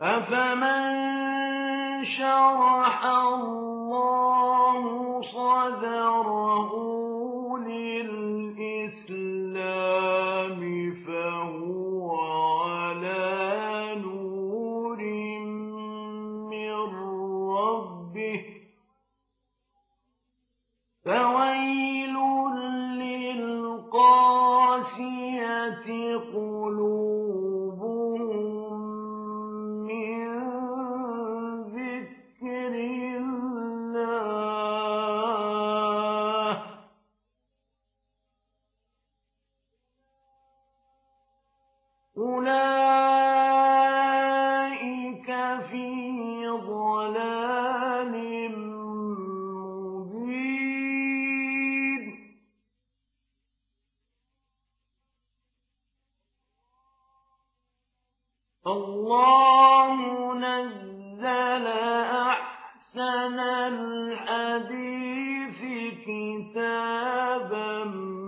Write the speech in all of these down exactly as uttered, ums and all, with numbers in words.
أفمن شرح الله صدره للإسلام فهو على نور من ربه فويل للقاسية قلوبهم من ذكر الله أولئك في ضلال مبين الله نزل أحسن الحديث كتابا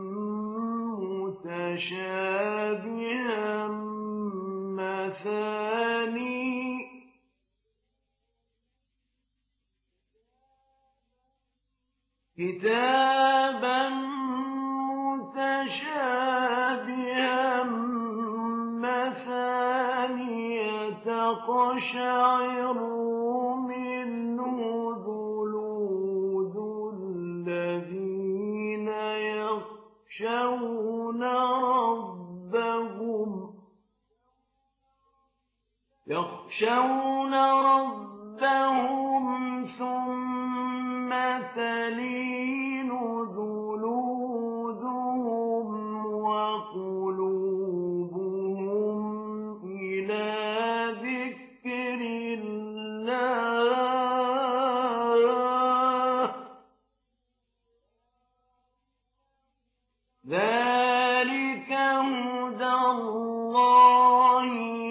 متشابها مثاني كتابا متشابها مثانية تقشعر منه جلود الذين يخشون ربهم يخشون ربهم ثم تلين جلودهم وقلوبهم إلى ذكر الله ذلك هدى الله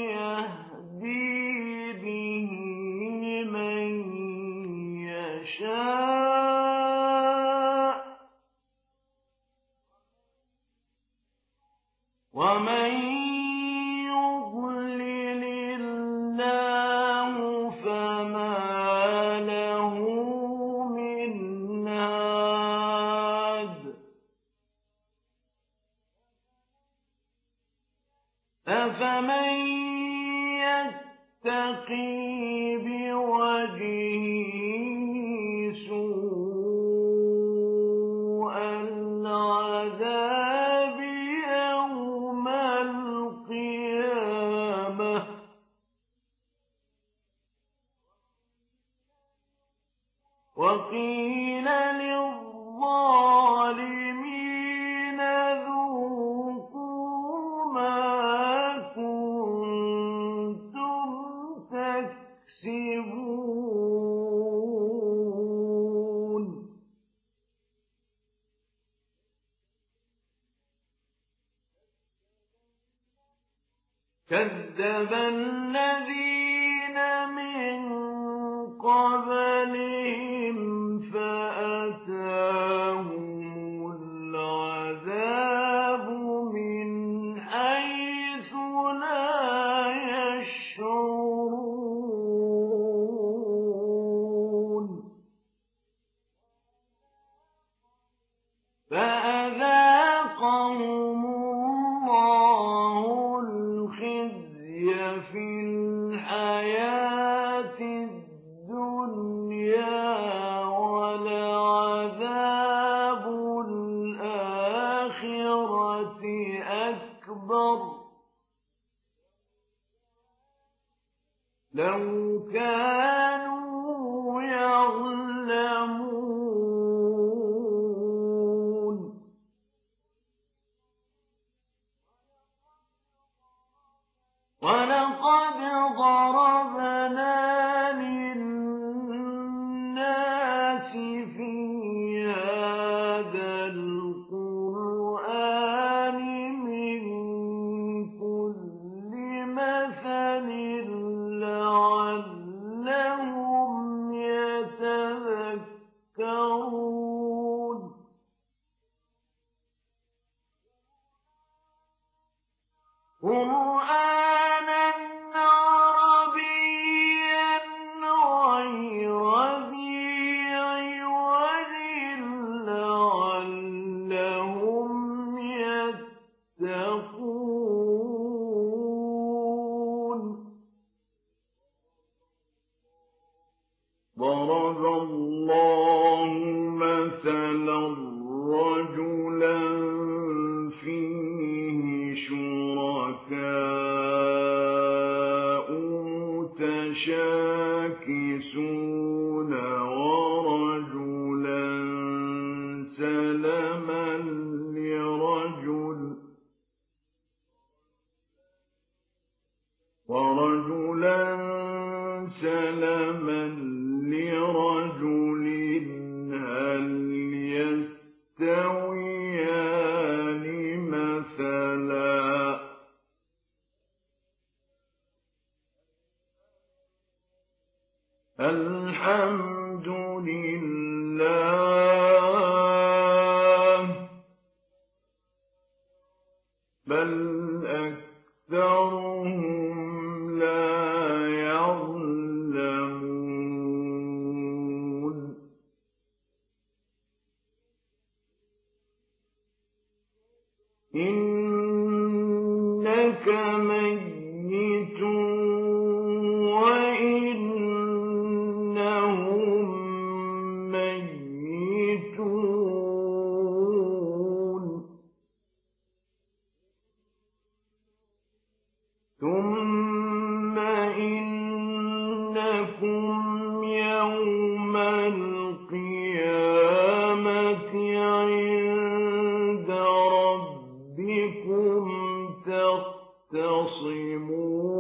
يهدي به من يشاء ومن يضلل الله فما له من هاد أفمن يتقي بوجهه سوء العذاب يوم القيامة وقيل للظالمين ذوقوا ما كنتم تكسبون كذب الذين من قبلهم فأتاهم العذاب من حيث لا يشعرون فأذاقهم الله الخزي في الحياة الدنيا ولعذاب الآخرة أكبر لو كانوا يعلمون ولقد ضربنا للناس في هذا القرآن من كل مثل لعلهم يتذكرون قرآنا يتشاكسون ورجلا سلما لرجل ورجلا سلما لرجل هل يستويان مثلا الحمد لله بل أكثرهم لا يعلمون إنك ميت وإنهم ميتون ثم إنكم يوم القيامة عند ربكم تختصمون